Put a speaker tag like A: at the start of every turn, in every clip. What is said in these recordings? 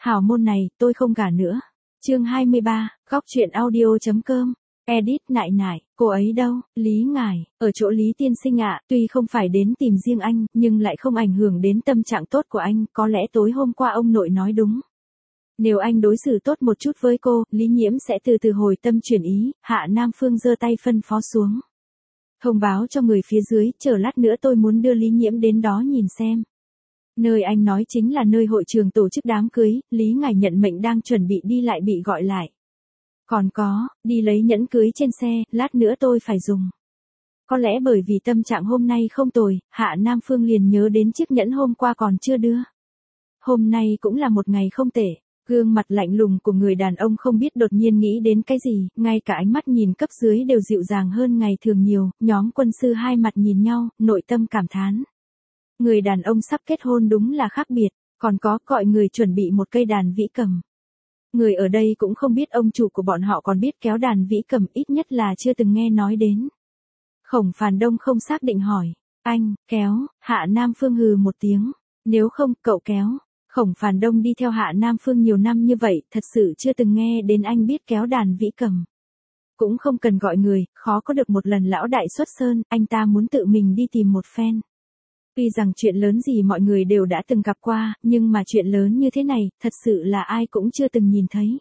A: Hảo môn này, tôi không gả nữa. Chương 23, góc truyện audio.com. Edit nại nại, cô ấy đâu, Lý ngài, ở chỗ Lý tiên sinh ạ, tuy không phải đến tìm riêng anh, nhưng lại không ảnh hưởng đến tâm trạng tốt của anh, có lẽ tối hôm qua ông nội nói đúng. Nếu anh đối xử tốt một chút với cô, Lý Nhiễm sẽ từ từ hồi tâm chuyển ý. Hạ Nam Phương giơ tay phân phó xuống. Thông báo cho người phía dưới, chờ lát nữa tôi muốn đưa Lý Nhiễm đến đó nhìn xem. Nơi anh nói chính là nơi hội trường tổ chức đám cưới, Lý ngài nhận mệnh đang chuẩn bị đi lại bị gọi lại. Còn có, đi lấy nhẫn cưới trên xe, lát nữa tôi phải dùng. Có lẽ bởi vì tâm trạng hôm nay không tồi, Hạ Nam Phương liền nhớ đến chiếc nhẫn hôm qua còn chưa đưa. Hôm nay cũng là một ngày không tệ. Gương mặt lạnh lùng của người đàn ông không biết đột nhiên nghĩ đến cái gì, ngay cả ánh mắt nhìn cấp dưới đều dịu dàng hơn ngày thường nhiều. Nhóm quân sư hai mặt nhìn nhau, nội tâm cảm thán. Người đàn ông sắp kết hôn đúng là khác biệt, còn có gọi người chuẩn bị một cây đàn vĩ cầm. Người ở đây cũng không biết ông chủ của bọn họ còn biết kéo đàn vĩ cầm, ít nhất là chưa từng nghe nói đến. Khổng Phàn Đông không xác định hỏi, anh, kéo, Hạ Nam Phương hừ một tiếng, nếu không, cậu kéo. Khổng Phàn Đông đi theo Hạ Nam Phương nhiều năm như vậy, thật sự chưa từng nghe đến anh biết kéo đàn vĩ cầm. Cũng không cần gọi người, khó có được một lần lão đại xuất sơn, anh ta muốn tự mình đi tìm một phen. Tuy rằng chuyện lớn gì mọi người đều đã từng gặp qua, nhưng mà chuyện lớn như thế này, thật sự là ai cũng chưa từng nhìn thấy.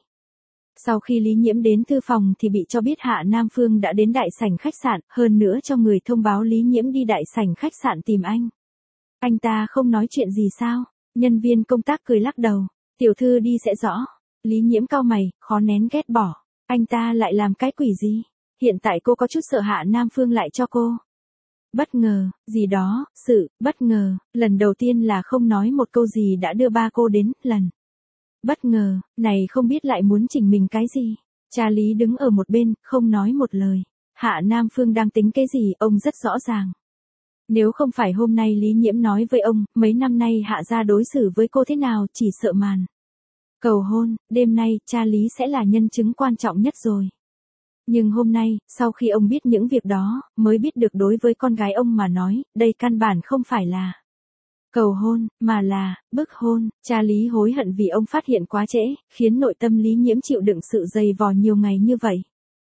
A: Sau khi Lý Nhiễm đến thư phòng thì bị cho biết Hạ Nam Phương đã đến đại sảnh khách sạn, hơn nữa cho người thông báo Lý Nhiễm đi đại sảnh khách sạn tìm anh. Anh ta không nói chuyện gì sao? Nhân viên công tác cười lắc đầu, tiểu thư đi sẽ rõ. Lý Nhiễm cau mày, khó nén ghét bỏ. Anh ta lại làm cái quỷ gì? Hiện tại cô có chút sợ Hạ Nam Phương lại cho cô. Bất ngờ, gì đó, sự, bất ngờ, lần đầu tiên là không nói một câu gì đã đưa ba cô đến, lần. Bất ngờ, này không biết lại muốn chỉnh mình cái gì. Cha Lý đứng ở một bên, không nói một lời. Hạ Nam Phương đang tính cái gì, ông rất rõ ràng. Nếu không phải hôm nay Lý Nhiễm nói với ông, mấy năm nay Hạ gia đối xử với cô thế nào, chỉ sợ màn cầu hôn, đêm nay, cha Lý sẽ là nhân chứng quan trọng nhất rồi. Nhưng hôm nay, sau khi ông biết những việc đó, mới biết được đối với con gái ông mà nói, đây căn bản không phải là cầu hôn, mà là bức hôn. Cha Lý hối hận vì ông phát hiện quá trễ, khiến nội tâm Lý Nhiễm chịu đựng sự dày vò nhiều ngày như vậy.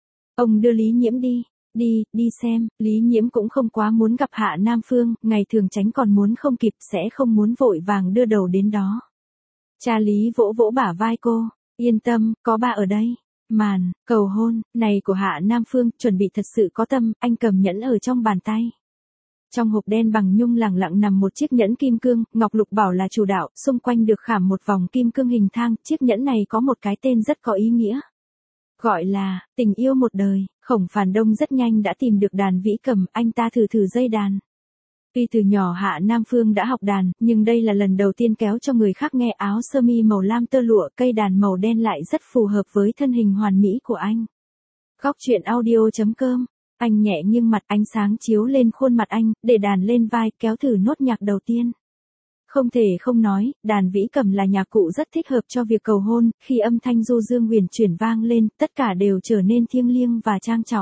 A: Ông đưa Lý Nhiễm đi. Đi xem, Lý Nhiễm cũng không quá muốn gặp Hạ Nam Phương, ngày thường tránh còn muốn không kịp sẽ không muốn vội vàng đưa đầu đến đó. Cha Lý vỗ vỗ bả vai cô, yên tâm, có ba ở đây. Màn, cầu hôn, này của Hạ Nam Phương, chuẩn bị thật sự có tâm, anh cầm nhẫn ở trong bàn tay. Trong hộp đen bằng nhung lẳng lặng nằm một chiếc nhẫn kim cương, ngọc lục bảo là chủ đạo, xung quanh được khảm một vòng kim cương hình thang, chiếc nhẫn này có một cái tên rất có ý nghĩa. Gọi là, tình yêu một đời. Khổng Phàn Đông rất nhanh đã tìm được đàn vĩ cầm, anh ta thử dây đàn. Tuy từ nhỏ Hạ Nam Phương đã học đàn, nhưng đây là lần đầu tiên kéo cho người khác nghe. Áo sơ mi màu lam tơ lụa, cây đàn màu đen lại rất phù hợp với thân hình hoàn mỹ của anh. Góc truyện audio.com. Anh nhẹ nghiêng mặt, ánh sáng chiếu lên khuôn mặt anh, để đàn lên vai, kéo thử nốt nhạc đầu tiên. Không thể không nói, đàn vĩ cầm là nhạc cụ rất thích hợp cho việc cầu hôn, khi âm thanh du dương huyền chuyển vang lên, tất cả đều trở nên thiêng liêng và trang trọng.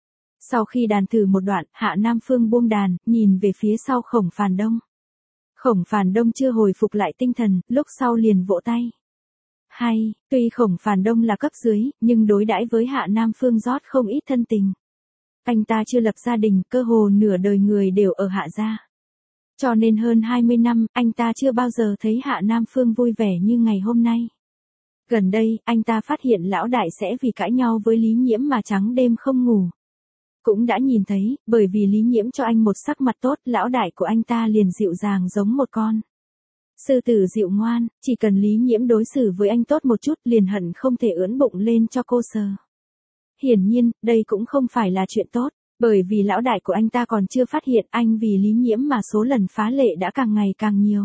A: Sau khi đàn thử một đoạn, Hạ Nam Phương buông đàn, nhìn về phía sau Khổng Phàn Đông. Khổng Phàn Đông chưa hồi phục lại tinh thần, lúc sau liền vỗ tay. Hay, tuy Khổng Phàn Đông là cấp dưới, nhưng đối đãi với Hạ Nam Phương rót không ít thân tình. Anh ta chưa lập gia đình, cơ hồ nửa đời người đều ở Hạ gia. Cho nên hơn 20 năm, anh ta chưa bao giờ thấy Hạ Nam Phương vui vẻ như ngày hôm nay. Gần đây, anh ta phát hiện lão đại sẽ vì cãi nhau với Lý Nhiễm mà trắng đêm không ngủ. Cũng đã nhìn thấy, bởi vì Lý Nhiễm cho anh một sắc mặt tốt, lão đại của anh ta liền dịu dàng giống một con sư tử dịu ngoan, chỉ cần Lý Nhiễm đối xử với anh tốt một chút liền hận không thể ưỡn bụng lên cho cô sờ. Hiển nhiên, đây cũng không phải là chuyện tốt. Bởi vì lão đại của anh ta còn chưa phát hiện anh vì Lý Nhiễm mà số lần phá lệ đã càng ngày càng nhiều.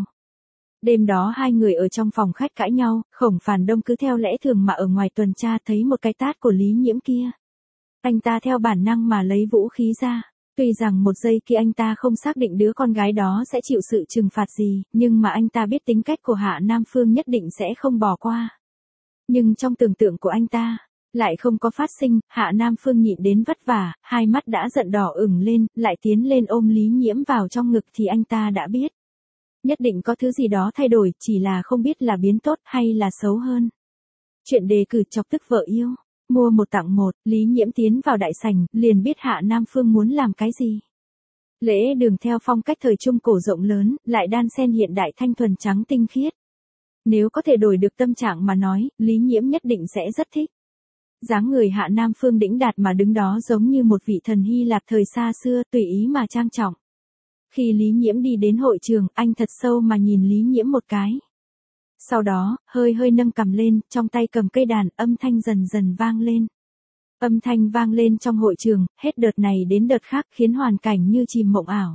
A: Đêm đó hai người ở trong phòng khách cãi nhau, Khổng Phàn Đông cứ theo lẽ thường mà ở ngoài tuần tra thấy một cái tát của Lý Nhiễm kia. Anh ta theo bản năng mà lấy vũ khí ra. Tuy rằng một giây kia anh ta không xác định đứa con gái đó sẽ chịu sự trừng phạt gì, nhưng mà anh ta biết tính cách của Hạ Nam Phương nhất định sẽ không bỏ qua. Nhưng trong tưởng tượng của anh ta, lại không có phát sinh. Hạ Nam Phương nhịn đến vất vả, hai mắt đã giận đỏ ửng lên, lại tiến lên ôm Lý Nhiễm vào trong ngực thì anh ta đã biết. Nhất định có thứ gì đó thay đổi, chỉ là không biết là biến tốt hay là xấu hơn. Chuyện đề cử chọc tức vợ yêu. Mua một tặng một, Lý Nhiễm tiến vào đại sảnh, liền biết Hạ Nam Phương muốn làm cái gì. Lễ đường theo phong cách thời trung cổ rộng lớn, lại đan xen hiện đại thanh thuần trắng tinh khiết. Nếu có thể đổi được tâm trạng mà nói, Lý Nhiễm nhất định sẽ rất thích. Dáng người Hạ Nam Phương đĩnh đạt mà đứng đó giống như một vị thần Hy Lạp thời xa xưa, tùy ý mà trang trọng. Khi Lý Nhiễm đi đến hội trường, anh thật sâu mà nhìn Lý Nhiễm một cái. Sau đó, hơi hơi nâng cằm lên, trong tay cầm cây đàn, âm thanh dần dần vang lên. Âm thanh vang lên trong hội trường, hết đợt này đến đợt khác khiến hoàn cảnh như chìm mộng ảo.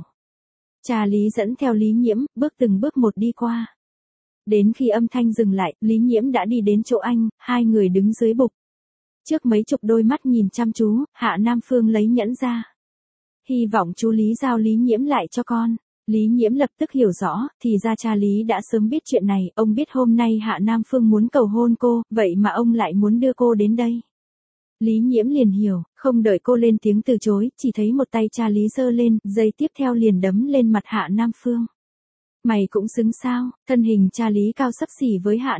A: Cha Lý dẫn theo Lý Nhiễm, bước từng bước một đi qua. Đến khi âm thanh dừng lại, Lý Nhiễm đã đi đến chỗ anh, hai người đứng dưới bục. Trước mấy chục đôi mắt nhìn chăm chú, Hạ Nam Phương lấy nhẫn ra. Hy vọng chú Lý giao Lý Nhiễm lại cho con. Lý Nhiễm lập tức hiểu rõ, thì ra cha Lý đã sớm biết chuyện này, ông biết hôm nay Hạ Nam Phương muốn cầu hôn cô, vậy mà ông lại muốn đưa cô đến đây. Lý Nhiễm liền hiểu, không đợi cô lên tiếng từ chối, chỉ thấy một tay cha Lý giơ lên, giây tiếp theo liền đấm lên mặt Hạ Nam Phương. Mày cũng xứng sao, thân hình cha Lý cao xấp xỉ với Hạ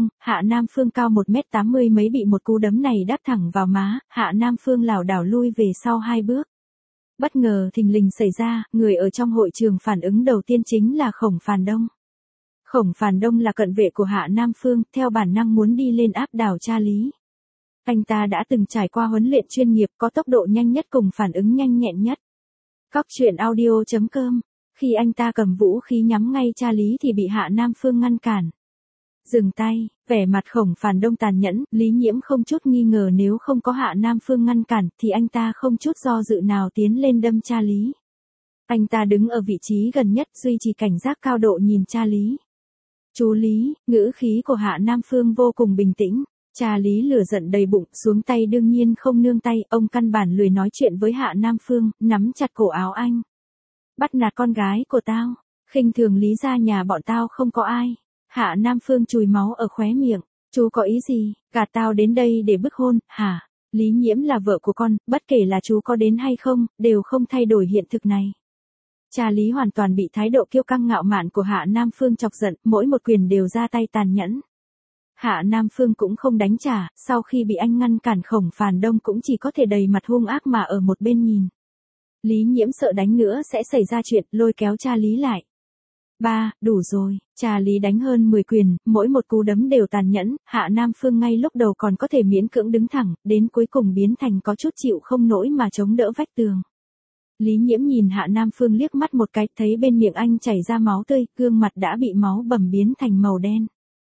A: Nam Phương cao 1m80 mấy bị một cú đấm này đáp thẳng vào má, Hạ Nam Phương lảo đảo lui về sau 2 bước. Bất ngờ thình lình xảy ra, người ở trong hội trường phản ứng đầu tiên chính là Khổng Phàn Đông. Khổng Phàn Đông là cận vệ của Hạ Nam Phương, theo bản năng muốn đi lên áp đảo cha Lý. Anh ta đã từng trải qua huấn luyện chuyên nghiệp, có tốc độ nhanh nhất cùng phản ứng nhanh nhẹn nhất. Cóc truyện audio.com. Khi anh ta cầm vũ khí nhắm ngay cha Lý thì bị Hạ Nam Phương ngăn cản. Dừng tay, vẻ mặt Khổng Phàn Đông tàn nhẫn, Lý Nhiễm không chút nghi ngờ nếu không có Hạ Nam Phương ngăn cản thì anh ta không chút do dự nào tiến lên đâm cha Lý. Anh ta đứng ở vị trí gần nhất duy trì cảnh giác cao độ nhìn cha Lý. Chú Lý, ngữ khí của Hạ Nam Phương vô cùng bình tĩnh. Cha Lý lửa giận đầy bụng, xuống tay đương nhiên không nương tay, ông căn bản lười nói chuyện với Hạ Nam Phương, nắm chặt cổ áo anh. Bắt nạt con gái của tao, khinh thường Lý gia nhà bọn tao không có ai. Hạ Nam Phương chùi máu ở khóe miệng, chú có ý gì, gạt tao đến đây để bức hôn, hả? Lý Nhiễm là vợ của con, bất kể là chú có đến hay không, đều không thay đổi hiện thực này. Cha Lý hoàn toàn bị thái độ kiêu căng ngạo mạn của Hạ Nam Phương chọc giận, mỗi một quyền đều ra tay tàn nhẫn. Hạ Nam Phương cũng không đánh trả, sau khi bị anh ngăn cản Khổng Phàn Đông cũng chỉ có thể đầy mặt hung ác mà ở một bên nhìn. Lý Nhiễm sợ đánh nữa sẽ xảy ra chuyện, lôi kéo cha Lý lại. Ba, đủ rồi, cha Lý đánh hơn 10 quyền, mỗi một cú đấm đều tàn nhẫn, Hạ Nam Phương ngay lúc đầu còn có thể miễn cưỡng đứng thẳng, đến cuối cùng biến thành có chút chịu không nổi mà chống đỡ vách tường. Lý Nhiễm nhìn Hạ Nam Phương liếc mắt một cái, thấy bên miệng anh chảy ra máu tươi, gương mặt đã bị máu bầm biến thành màu đen.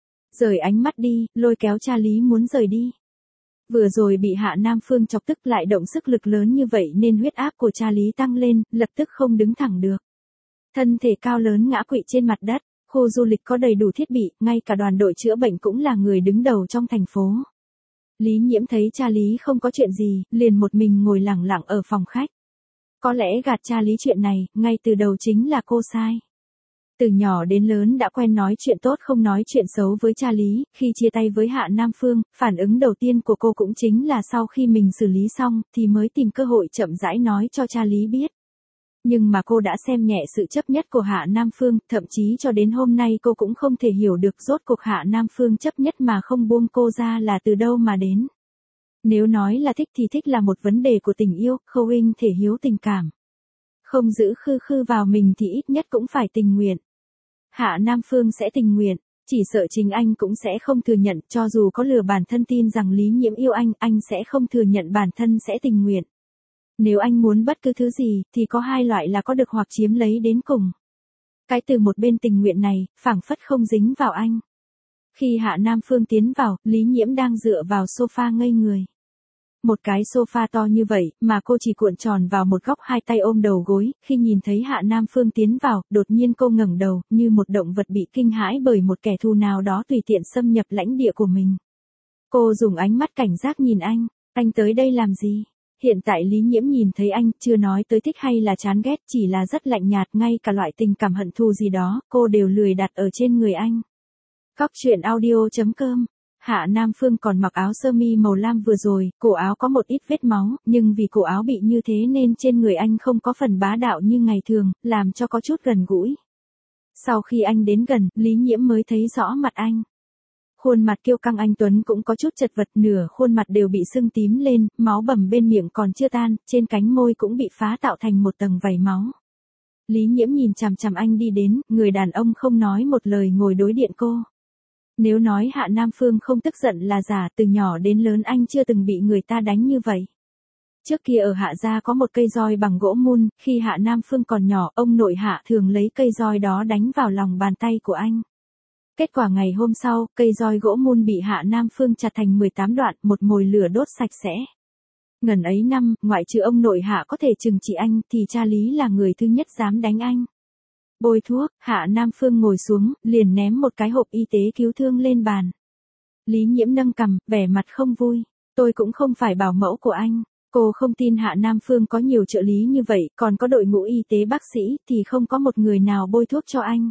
A: Rời ánh mắt đi, lôi kéo cha Lý muốn rời đi. Vừa rồi bị Hạ Nam Phương chọc tức lại động sức lực lớn như vậy nên huyết áp của cha Lý tăng lên, lập tức không đứng thẳng được. Thân thể cao lớn ngã quỵ trên mặt đất, khu du lịch có đầy đủ thiết bị, ngay cả đoàn đội chữa bệnh cũng là người đứng đầu trong thành phố. Lý Nhiễm thấy cha Lý không có chuyện gì, liền một mình ngồi lẳng lặng ở phòng khách. Có lẽ gạt cha Lý chuyện này, ngay từ đầu chính là cô sai. Từ nhỏ đến lớn đã quen nói chuyện tốt không nói chuyện xấu với cha Lý, khi chia tay với Hạ Nam Phương, phản ứng đầu tiên của cô cũng chính là sau khi mình xử lý xong, thì mới tìm cơ hội chậm rãi nói cho cha Lý biết. Nhưng mà cô đã xem nhẹ sự chấp nhất của Hạ Nam Phương, thậm chí cho đến hôm nay cô cũng không thể hiểu được rốt cuộc Hạ Nam Phương chấp nhất mà không buông cô ra là từ đâu mà đến. Nếu nói là thích thì thích là một vấn đề của tình yêu, khâu thể hiếu tình cảm. Không giữ khư khư vào mình thì ít nhất cũng phải tình nguyện. Hạ Nam Phương sẽ tình nguyện, chỉ sợ chính anh cũng sẽ không thừa nhận, cho dù có lừa bản thân tin rằng Lý Nhiễm yêu anh sẽ không thừa nhận bản thân sẽ tình nguyện. Nếu anh muốn bất cứ thứ gì, thì có hai loại là có được hoặc chiếm lấy đến cùng. Cái từ một bên tình nguyện này, phảng phất không dính vào anh. Khi Hạ Nam Phương tiến vào, Lý Nhiễm đang dựa vào sofa ngây người. Một cái sofa to như vậy, mà cô chỉ cuộn tròn vào một góc hai tay ôm đầu gối, khi nhìn thấy Hạ Nam Phương tiến vào, đột nhiên cô ngẩng đầu, như một động vật bị kinh hãi bởi một kẻ thù nào đó tùy tiện xâm nhập lãnh địa của mình. Cô dùng ánh mắt cảnh giác nhìn anh tới đây làm gì? Hiện tại Lý Nhiễm nhìn thấy anh, chưa nói tới thích hay là chán ghét, chỉ là rất lạnh nhạt, ngay cả loại tình cảm hận thù gì đó, cô đều lười đặt ở trên người anh. Cóc truyện audio.com. Hạ Nam Phương còn mặc áo sơ mi màu lam vừa rồi, cổ áo có một ít vết máu, nhưng vì cổ áo bị như thế nên trên người anh không có phần bá đạo như ngày thường, làm cho có chút gần gũi. Sau khi anh đến gần, Lý Nhiễm mới thấy rõ mặt anh. Khuôn mặt kiêu căng anh tuấn cũng có chút chật vật, nửa khuôn mặt đều bị sưng tím lên, máu bầm bên miệng còn chưa tan, trên cánh môi cũng bị phá tạo thành một tầng vảy máu. Lý Nhiễm nhìn chằm chằm anh đi đến, người đàn ông không nói một lời ngồi đối diện cô. Nếu nói Hạ Nam Phương không tức giận là giả, từ nhỏ đến lớn anh chưa từng bị người ta đánh như vậy. Trước kia ở Hạ gia có một cây roi bằng gỗ mun, khi Hạ Nam Phương còn nhỏ, ông nội Hạ thường lấy cây roi đó đánh vào lòng bàn tay của anh. Kết quả ngày hôm sau, cây roi gỗ mun bị Hạ Nam Phương chặt thành 18 đoạn, một mồi lửa đốt sạch sẽ. Ngần ấy năm, ngoại trừ ông nội Hạ có thể trừng trị anh, thì cha Lý là người thứ nhất dám đánh anh. Bôi thuốc, Hạ Nam Phương ngồi xuống, liền ném một cái hộp y tế cứu thương lên bàn. Lý Nhiễm nâng cằm, vẻ mặt không vui. Tôi cũng không phải bảo mẫu của anh. Cô không tin Hạ Nam Phương có nhiều trợ lý như vậy, còn có đội ngũ y tế bác sĩ, thì không có một người nào bôi thuốc cho anh.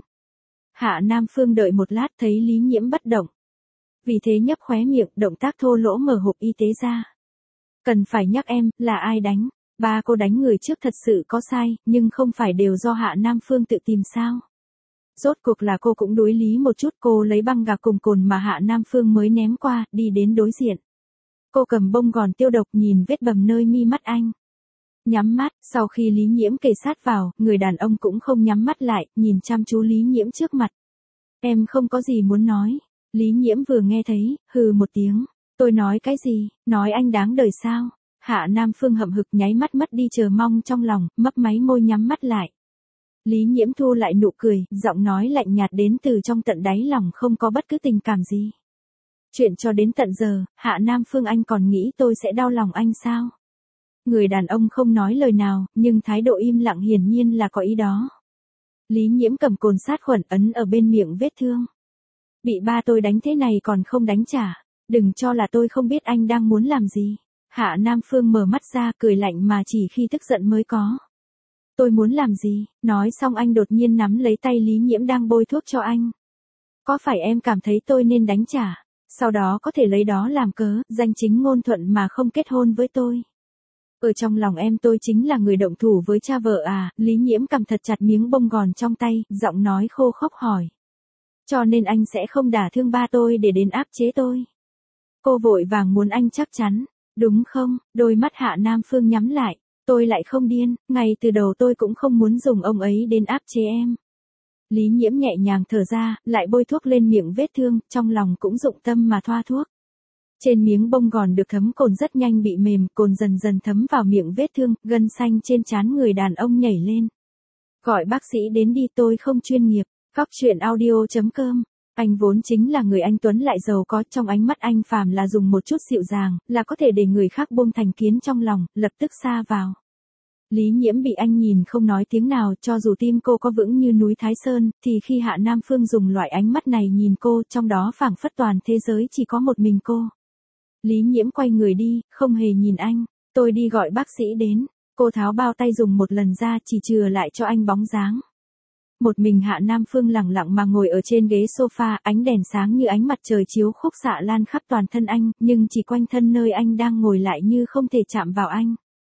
A: Hạ Nam Phương đợi một lát thấy Lý Nhiễm bất động. Vì thế nhấp khóe miệng, động tác thô lỗ mở hộp y tế ra. Cần phải nhắc em, là ai đánh? Ba cô đánh người trước thật sự có sai, nhưng không phải đều do Hạ Nam Phương tự tìm sao? Rốt cuộc là cô cũng đối lý một chút, cô lấy băng gạc cùng cồn mà Hạ Nam Phương mới ném qua, đi đến đối diện. Cô cầm bông gòn tiêu độc nhìn vết bầm nơi mi mắt anh. Nhắm mắt, sau khi Lý Nhiễm kề sát vào, người đàn ông cũng không nhắm mắt lại, nhìn chăm chú Lý Nhiễm trước mặt. Em không có gì muốn nói. Lý Nhiễm vừa nghe thấy, hừ một tiếng. Tôi nói cái gì, nói anh đáng đời sao? Hạ Nam Phương hậm hực nháy mắt mất đi chờ mong trong lòng, mấp máy môi nhắm mắt lại. Lý Nhiễm thu lại nụ cười, giọng nói lạnh nhạt đến từ trong tận đáy lòng không có bất cứ tình cảm gì. Chuyện cho đến tận giờ, Hạ Nam Phương anh còn nghĩ tôi sẽ đau lòng anh sao? Người đàn ông không nói lời nào, nhưng thái độ im lặng hiển nhiên là có ý đó. Lý Nhiễm cầm cồn sát khuẩn ấn ở bên miệng vết thương. Bị ba tôi đánh thế này còn không đánh trả. Đừng cho là tôi không biết anh đang muốn làm gì. Hạ Nam Phương mở mắt ra cười lạnh mà chỉ khi tức giận mới có. Tôi muốn làm gì? Nói xong anh đột nhiên nắm lấy tay Lý Nhiễm đang bôi thuốc cho anh. Có phải em cảm thấy tôi nên đánh trả? Sau đó có thể lấy đó làm cớ, danh chính ngôn thuận mà không kết hôn với tôi. Ở trong lòng em tôi chính là người động thủ với cha vợ à? Lý Nhiễm cầm thật chặt miếng bông gòn trong tay, giọng nói khô khốc hỏi. Cho nên anh sẽ không đả thương ba tôi để đến áp chế tôi. Cô vội vàng muốn anh chắc chắn, đúng không? Đôi mắt Hạ Nam Phương nhắm lại. Tôi lại không điên, ngay từ đầu tôi cũng không muốn dùng ông ấy đến áp chế em. Lý Nhiễm nhẹ nhàng thở ra, lại bôi thuốc lên miệng vết thương, trong lòng cũng dụng tâm mà thoa thuốc. Trên miếng bông gòn được thấm cồn rất nhanh bị mềm, cồn dần dần thấm vào miệng vết thương, gân xanh trên trán người đàn ông nhảy lên. Gọi bác sĩ đến đi, tôi không chuyên nghiệp. Góc truyện audio.com. Anh vốn chính là người anh tuấn lại giàu có, trong ánh mắt anh phàm là dùng một chút dịu dàng, là có thể để người khác buông thành kiến trong lòng, lập tức xa vào. Lý Nhiễm bị anh nhìn không nói tiếng nào, cho dù tim cô có vững như núi Thái Sơn, thì khi Hạ Nam Phương dùng loại ánh mắt này nhìn cô, trong đó phảng phất toàn thế giới chỉ có một mình cô. Lý Nhiễm quay người đi, không hề nhìn anh. Tôi đi gọi bác sĩ đến. Cô tháo bao tay dùng một lần ra, chỉ chừa lại cho anh bóng dáng. Một mình Hạ Nam Phương lặng lặng mà ngồi ở trên ghế sofa, ánh đèn sáng như ánh mặt trời chiếu khúc xạ lan khắp toàn thân anh, nhưng chỉ quanh thân nơi anh đang ngồi lại như không thể chạm vào anh.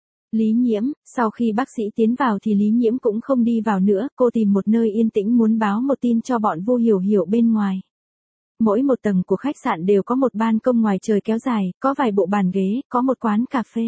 A: Lý Nhiễm, sau khi bác sĩ tiến vào thì Lý Nhiễm cũng không đi vào nữa, cô tìm một nơi yên tĩnh muốn báo một tin cho bọn Vu Hiểu Hiểu bên ngoài. Mỗi một tầng của khách sạn đều có một ban công ngoài trời kéo dài, có vài bộ bàn ghế, có một quán cà phê.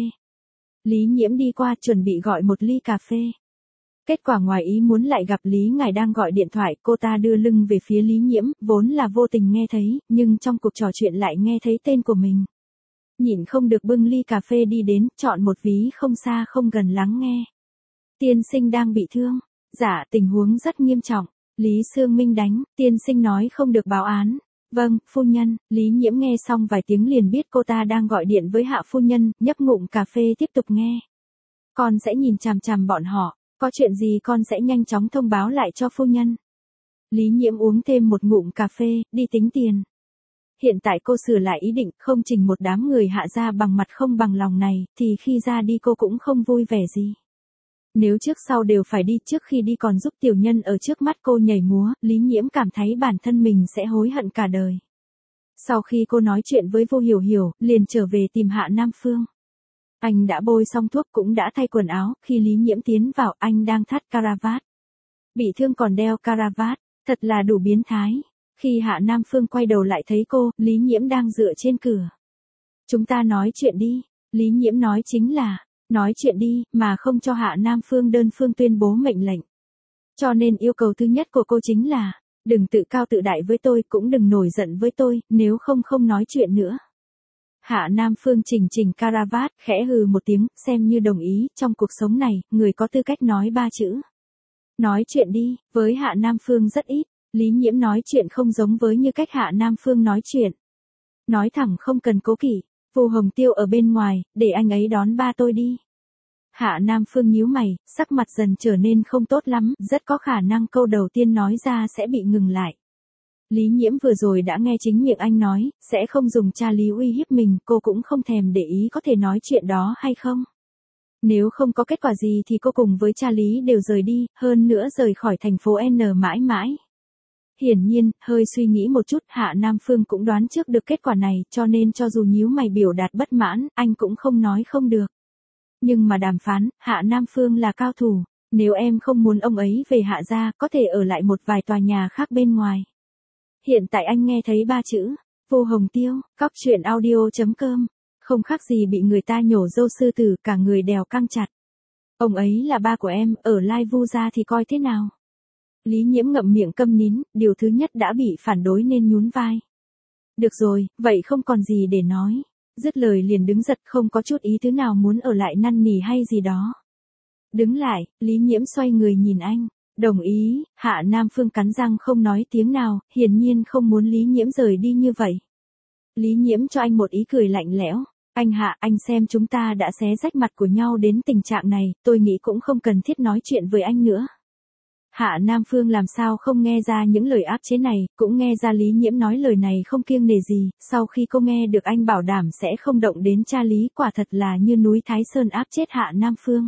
A: Lý Nhiễm đi qua chuẩn bị gọi một ly cà phê. Kết quả ngoài ý muốn lại gặp Lý Ngải đang gọi điện thoại, cô ta đưa lưng về phía Lý Nhiễm, vốn là vô tình nghe thấy, nhưng trong cuộc trò chuyện lại nghe thấy tên của mình. Nhịn không được bưng ly cà phê đi đến, chọn một ví không xa không gần lắng nghe. Tiên sinh đang bị thương. Dạ, tình huống rất nghiêm trọng. Lý Sương Minh đánh, tiên sinh nói không được báo án. Vâng, phu nhân. Lý Nhiễm nghe xong vài tiếng liền biết cô ta đang gọi điện với Hạ phu nhân, nhấp ngụm cà phê tiếp tục nghe. Con sẽ nhìn chằm chằm bọn họ. Có chuyện gì con sẽ nhanh chóng thông báo lại cho phu nhân. Lý Nhiễm uống thêm một ngụm cà phê, đi tính tiền. Hiện tại cô sửa lại ý định, không chỉnh một đám người Hạ gia bằng mặt không bằng lòng này, thì khi ra đi cô cũng không vui vẻ gì. Nếu trước sau đều phải đi, trước khi đi còn giúp tiểu nhân ở trước mắt cô nhảy múa, Lý Nhiễm cảm thấy bản thân mình sẽ hối hận cả đời. Sau khi cô nói chuyện với Vu Hiểu Hiểu, liền trở về tìm Hạ Nam Phương. Anh đã bôi xong thuốc cũng đã thay quần áo, khi Lý Nhiễm tiến vào anh đang thắt caravat. Bị thương còn đeo caravat, Thật là đủ biến thái. Khi Hạ Nam Phương quay đầu lại thấy cô, Lý Nhiễm đang dựa trên cửa. Chúng ta nói chuyện đi. Lý Nhiễm nói chính là, nói chuyện đi, mà không cho Hạ Nam Phương đơn phương tuyên bố mệnh lệnh. Cho nên yêu cầu thứ nhất của cô chính là, đừng tự cao tự đại với tôi, cũng đừng nổi giận với tôi, nếu không nói chuyện nữa. Hạ Nam Phương chỉnh chỉnh caravat, khẽ hừ một tiếng, xem như đồng ý, trong cuộc sống này, người có tư cách nói 3 chữ. Nói chuyện đi, với Hạ Nam Phương rất ít, Lý Nhiễm nói chuyện không giống với như cách Hạ Nam Phương nói chuyện. Nói thẳng không cần cố kỵ, Vu Hồng Tiêu ở bên ngoài, để anh ấy đón ba tôi đi. Hạ Nam Phương nhíu mày, sắc mặt dần trở nên không tốt lắm, rất có khả năng câu đầu tiên nói ra sẽ bị ngừng lại. Lý Nhiễm vừa rồi đã nghe chính miệng anh nói, sẽ không dùng cha Lý uy hiếp mình, cô cũng không thèm để ý có thể nói chuyện đó hay không. Nếu không có kết quả gì thì cô cùng với cha Lý đều rời đi, hơn nữa rời khỏi thành phố N mãi mãi. Hiển nhiên, hơi suy nghĩ một chút, Hạ Nam Phương cũng đoán trước được kết quả này, cho nên cho dù nhíu mày biểu đạt bất mãn, anh cũng không nói không được. Nhưng mà đàm phán, Hạ Nam Phương là cao thủ, nếu em không muốn ông ấy về Hạ gia, có thể ở lại một vài tòa nhà khác bên ngoài. Hiện tại anh nghe thấy 3 chữ, Vu Hồng Tiêu, cóc truyện audio.com, không khác gì bị người ta nhổ râu sư tử, cả người đèo căng chặt. Ông ấy là ba của em, ở Lai Vu gia thì coi thế nào? Lý Nhiễm ngậm miệng câm nín, điều thứ nhất đã bị phản đối nên nhún vai. Được rồi, vậy không còn gì để nói. Dứt lời liền đứng giật, không có chút ý thứ nào muốn ở lại năn nỉ hay gì đó. Đứng lại, Lý Nhiễm xoay người nhìn anh. Đồng ý, Hạ Nam Phương cắn răng không nói tiếng nào, hiển nhiên không muốn Lý Nhiễm rời đi như vậy. Lý Nhiễm cho anh một ý cười lạnh lẽo. Anh Hạ, anh xem chúng ta đã xé rách mặt của nhau đến tình trạng này, tôi nghĩ cũng không cần thiết nói chuyện với anh nữa. Hạ Nam Phương làm sao không nghe ra những lời áp chế này, cũng nghe ra Lý Nhiễm nói lời này không kiêng nể gì, sau khi cô nghe được anh bảo đảm sẽ không động đến cha Lý, quả thật là như núi Thái Sơn áp chết Hạ Nam Phương.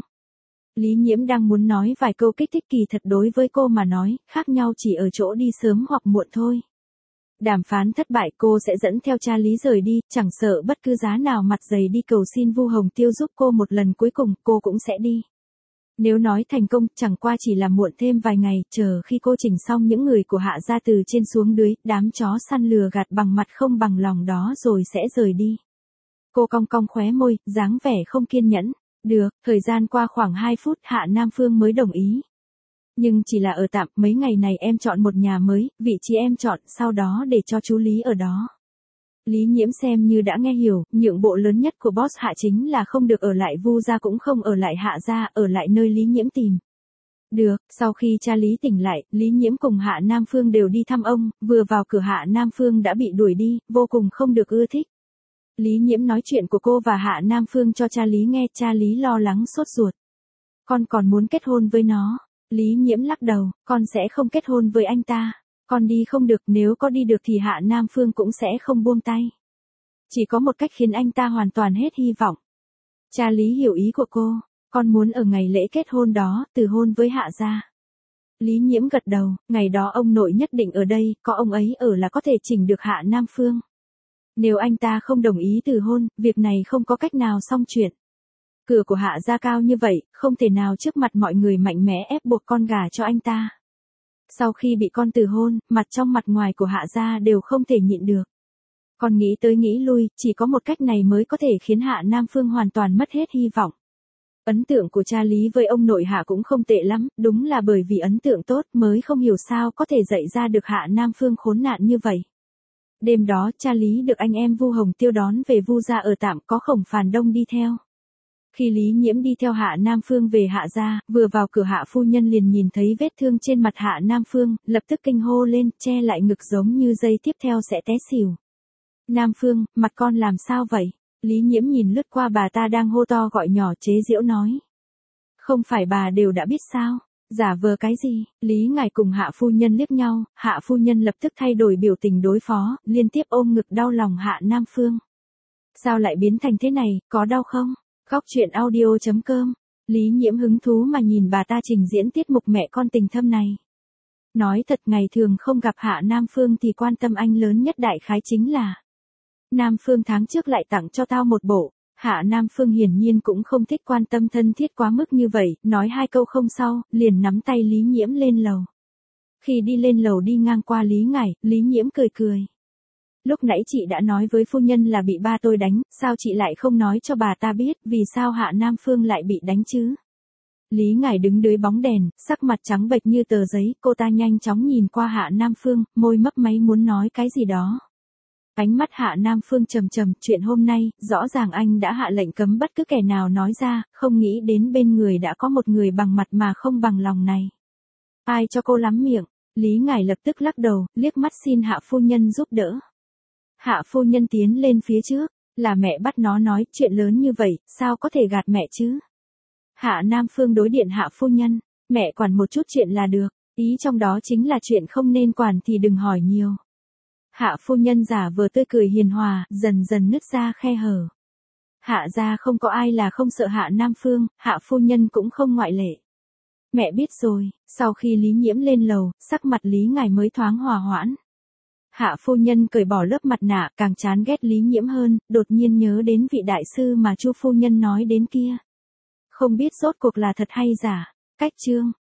A: Lý Nhiễm đang muốn nói vài câu kích thích, kỳ thật đối với cô mà nói, khác nhau chỉ ở chỗ đi sớm hoặc muộn thôi. Đàm phán thất bại, cô sẽ dẫn theo cha Lý rời đi, chẳng sợ bất cứ giá nào mặt dày đi cầu xin Vu Hồng Tiêu giúp cô một lần cuối cùng, cô cũng sẽ đi. Nếu nói thành công, chẳng qua chỉ là muộn thêm vài ngày, chờ khi cô chỉnh xong những người của Hạ gia từ trên xuống dưới, đám chó săn lừa gạt bằng mặt không bằng lòng đó rồi sẽ rời đi. Cô cong cong khóe môi, dáng vẻ không kiên nhẫn. Được, thời gian qua khoảng 2 phút, Hạ Nam Phương mới đồng ý. Nhưng chỉ là ở tạm, mấy ngày này em chọn một nhà mới, vị trí em chọn, sau đó để cho chú Lý ở đó. Lý Nhiễm xem như đã nghe hiểu, nhượng bộ lớn nhất của boss Hạ chính là không được ở lại Vu gia, cũng không ở lại Hạ gia, ở lại nơi Lý Nhiễm tìm. Được, sau khi cha Lý tỉnh lại, Lý Nhiễm cùng Hạ Nam Phương đều đi thăm ông, vừa vào cửa Hạ Nam Phương đã bị đuổi đi, vô cùng không được ưa thích. Lý Nhiễm nói chuyện của cô và Hạ Nam Phương cho cha Lý nghe, cha Lý lo lắng sốt ruột. Con còn muốn kết hôn với nó. Lý Nhiễm lắc đầu, con sẽ không kết hôn với anh ta. Con đi không được, nếu có đi được thì Hạ Nam Phương cũng sẽ không buông tay. Chỉ có một cách khiến anh ta hoàn toàn hết hy vọng. Cha Lý hiểu ý của cô, con muốn ở ngày lễ kết hôn đó, từ hôn với Hạ gia. Lý Nhiễm gật đầu, ngày đó ông nội nhất định ở đây, có ông ấy ở là có thể chỉnh được Hạ Nam Phương. Nếu anh ta không đồng ý từ hôn, việc này không có cách nào xong chuyện. Cửa của Hạ gia cao như vậy, không thể nào trước mặt mọi người mạnh mẽ ép buộc con gả cho anh ta. Sau khi bị con từ hôn, mặt trong mặt ngoài của Hạ gia đều không thể nhịn được. Con nghĩ tới nghĩ lui, chỉ có một cách này mới có thể khiến Hạ Nam Phương hoàn toàn mất hết hy vọng. Ấn tượng của cha Lý với ông nội Hạ cũng không tệ lắm, đúng là bởi vì ấn tượng tốt mới không hiểu sao có thể dạy ra được Hạ Nam Phương khốn nạn như vậy. Đêm đó, cha Lý được anh em Vu Hồng Tiêu đón về Vu gia ở tạm, có Khổng Phàn Đông đi theo. Khi Lý Nhiễm đi theo Hạ Nam Phương về Hạ gia, vừa vào cửa Hạ phu nhân liền nhìn thấy vết thương trên mặt Hạ Nam Phương, lập tức kinh hô lên, che lại ngực giống như giây tiếp theo sẽ té xỉu. Nam Phương, mặt con làm sao vậy? Lý Nhiễm nhìn lướt qua bà ta đang hô to gọi nhỏ, chế giễu nói. Không phải bà đều đã biết sao? Giả vờ cái gì? Lý ngài cùng Hạ phu nhân liếc nhau, Hạ phu nhân lập tức thay đổi biểu tình đối phó, liên tiếp ôm ngực đau lòng Hạ Nam Phương. Sao lại biến thành thế này, có đau không? Góc truyện audio.com. Lý Nhiễm hứng thú mà nhìn bà ta trình diễn tiết mục mẹ con tình thâm này. Nói thật, ngày thường không gặp Hạ Nam Phương thì quan tâm anh lớn nhất đại khái chính là Nam Phương tháng trước lại tặng cho tao một bộ. Hạ Nam Phương hiển nhiên cũng không thích quan tâm thân thiết quá mức như vậy, nói 2 câu không sau, liền nắm tay Lý Nhiễm lên lầu. Khi đi lên lầu đi ngang qua Lý Ngải, Lý Nhiễm cười cười. Lúc nãy chị đã nói với phu nhân là bị ba tôi đánh, sao chị lại không nói cho bà ta biết, vì sao Hạ Nam Phương lại bị đánh chứ? Lý Ngải đứng dưới bóng đèn, sắc mặt trắng bệch như tờ giấy, cô ta nhanh chóng nhìn qua Hạ Nam Phương, môi mấp máy muốn nói cái gì đó. Ánh mắt Hạ Nam Phương trầm trầm, chuyện hôm nay, rõ ràng anh đã hạ lệnh cấm bất cứ kẻ nào nói ra, không nghĩ đến bên người đã có một người bằng mặt mà không bằng lòng này. Ai cho cô lắm miệng? Lý Ngải lập tức lắc đầu, liếc mắt xin Hạ phu nhân giúp đỡ. Hạ phu nhân tiến lên phía trước, là mẹ bắt nó nói, chuyện lớn như vậy, sao có thể gạt mẹ chứ? Hạ Nam Phương đối điện Hạ phu nhân, mẹ quản một chút chuyện là được, ý trong đó chính là chuyện không nên quản thì đừng hỏi nhiều. Hạ phu nhân giả vờ tươi cười hiền hòa, dần dần nứt ra khe hở. Hạ gia không có ai là không sợ Hạ Nam Phương, Hạ phu nhân cũng không ngoại lệ. Mẹ biết rồi, sau khi Lý Nhiễm lên lầu, sắc mặt Lý Ngải mới thoáng hòa hoãn. Hạ phu nhân cởi bỏ lớp mặt nạ, càng chán ghét Lý Nhiễm hơn, đột nhiên nhớ đến vị đại sư mà Chu phu nhân nói đến kia. Không biết rốt cuộc là thật hay giả. Cách chương